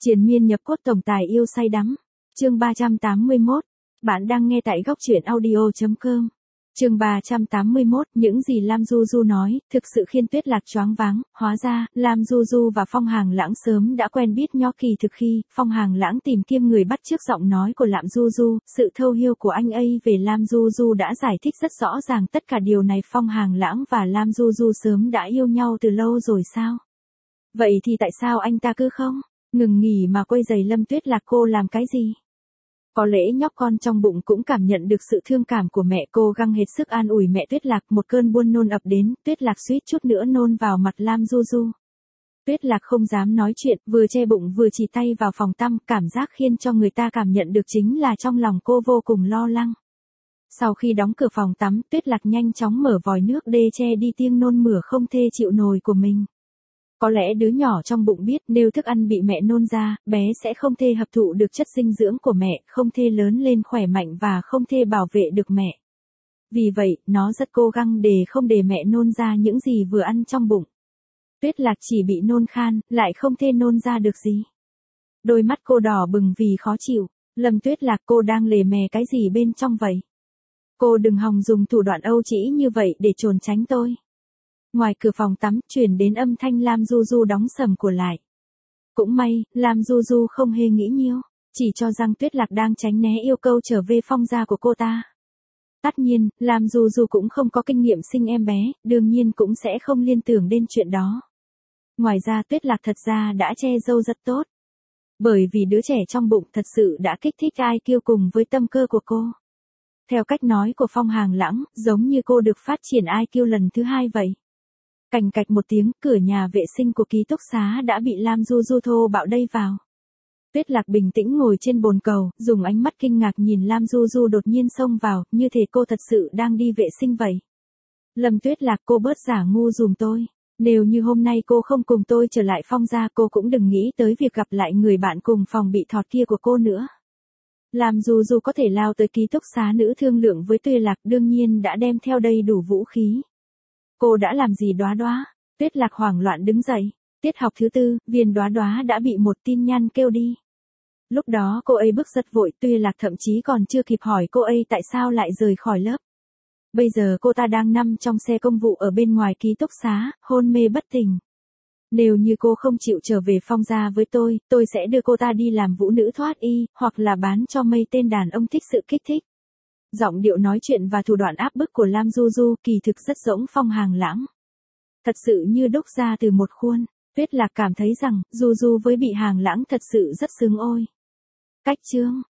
Triền miên nhập cốt tổng tài yêu say đắm. Chương 381. Bạn đang nghe tại góc truyện audio.com. Chương 381, những gì Lam Du Du nói, thực sự khiến Tuyết Lạc choáng váng, hóa ra, Lam Du Du và Phong Hàng Lãng sớm đã quen biết nhau kỳ thực khi, Phong Hàng Lãng tìm kiếm người bắt chước giọng nói của Lam Du Du, sự thâu hiêu của anh ấy về Lam Du Du đã giải thích rất rõ ràng tất cả điều này. Phong Hàng Lãng và Lam Du Du sớm đã yêu nhau từ lâu rồi sao? Vậy thì tại sao anh ta cứ không ngừng nghỉ mà quấy giày Lâm Tuyết Lạc cô làm cái gì? Có lẽ nhóc con trong bụng cũng cảm nhận được sự thương cảm của mẹ, cô gắng hết sức an ủi mẹ Tuyết Lạc. Một cơn buồn nôn ập đến, Tuyết Lạc suýt chút nữa nôn vào mặt Lam Du Du. Tuyết Lạc không dám nói chuyện, vừa che bụng vừa chỉ tay vào phòng tắm, cảm giác khiến cho người ta cảm nhận được chính là trong lòng cô vô cùng lo lắng. Sau khi đóng cửa phòng tắm, Tuyết Lạc nhanh chóng mở vòi nước để che đi tiếng nôn mửa không thể chịu nổi của mình. Có lẽ đứa nhỏ trong bụng biết nếu thức ăn bị mẹ nôn ra, bé sẽ không thể hấp thụ được chất dinh dưỡng của mẹ, không thể lớn lên khỏe mạnh và không thể bảo vệ được mẹ. Vì vậy, nó rất cố gắng để không để mẹ nôn ra những gì vừa ăn trong bụng. Tuyết Lạc chỉ bị nôn khan, lại không thể nôn ra được gì. Đôi mắt cô đỏ bừng vì khó chịu. Lâm Tuyết Lạc, cô đang lề mè cái gì bên trong vậy? Cô đừng hòng dùng thủ đoạn âu trĩ như vậy để trốn tránh tôi. Ngoài cửa phòng tắm, truyền đến âm thanh Lam Du Du đóng sầm cửa lại. Cũng may, Lam Du Du không hề nghĩ nhiều, chỉ cho rằng Tuyết Lạc đang tránh né yêu cầu trở về Phong gia của cô ta. Tất nhiên, Lam Du Du cũng không có kinh nghiệm sinh em bé, đương nhiên cũng sẽ không liên tưởng đến chuyện đó. Ngoài ra Tuyết Lạc thật ra đã che giấu rất tốt. Bởi vì đứa trẻ trong bụng thật sự đã kích thích IQ cùng với tâm cơ của cô. Theo cách nói của Phong Hàng Lãng, giống như cô được phát triển IQ lần thứ 2 vậy. Cành cạch một tiếng, cửa nhà vệ sinh của ký túc xá đã bị Lam Du Du thô bạo đẩy vào. Tuyết Lạc bình tĩnh ngồi trên bồn cầu, dùng ánh mắt kinh ngạc nhìn Lam Du Du đột nhiên xông vào, như thể cô thật sự đang đi vệ sinh vậy. Lâm Tuyết Lạc, cô bớt giả ngu dùm tôi. Nếu như hôm nay cô không cùng tôi trở lại Phong gia, cô cũng đừng nghĩ tới việc gặp lại người bạn cùng phòng bị thọt kia của cô nữa. Lam Du Du có thể lao tới ký túc xá nữ thương lượng với Tuyết Lạc, đương nhiên đã đem theo đầy đủ vũ khí. Cô đã làm gì Đóa Đóa? Tuyết Lạc hoảng loạn đứng dậy. Tiết học thứ 4, Viên Đóa Đóa đã bị một tin nhắn kêu đi. Lúc đó cô ấy bước rất vội, Tuyết Lạc thậm chí còn chưa kịp hỏi cô ấy tại sao lại rời khỏi lớp. Bây giờ cô ta đang nằm trong xe công vụ ở bên ngoài ký túc xá, hôn mê bất tỉnh. Nếu như cô không chịu trở về Phong gia với tôi sẽ đưa cô ta đi làm vũ nữ thoát y, hoặc là bán cho mấy tên đàn ông thích sự kích thích. Giọng điệu nói chuyện và thủ đoạn áp bức của Lam Du Du kỳ thực rất giống Phong Hàng Lãng. Thật sự như đúc ra từ một khuôn. Tuyết Lạc cảm thấy rằng, Du Du với bị Hàng Lãng thật sự rất xứng ôi. Cách chương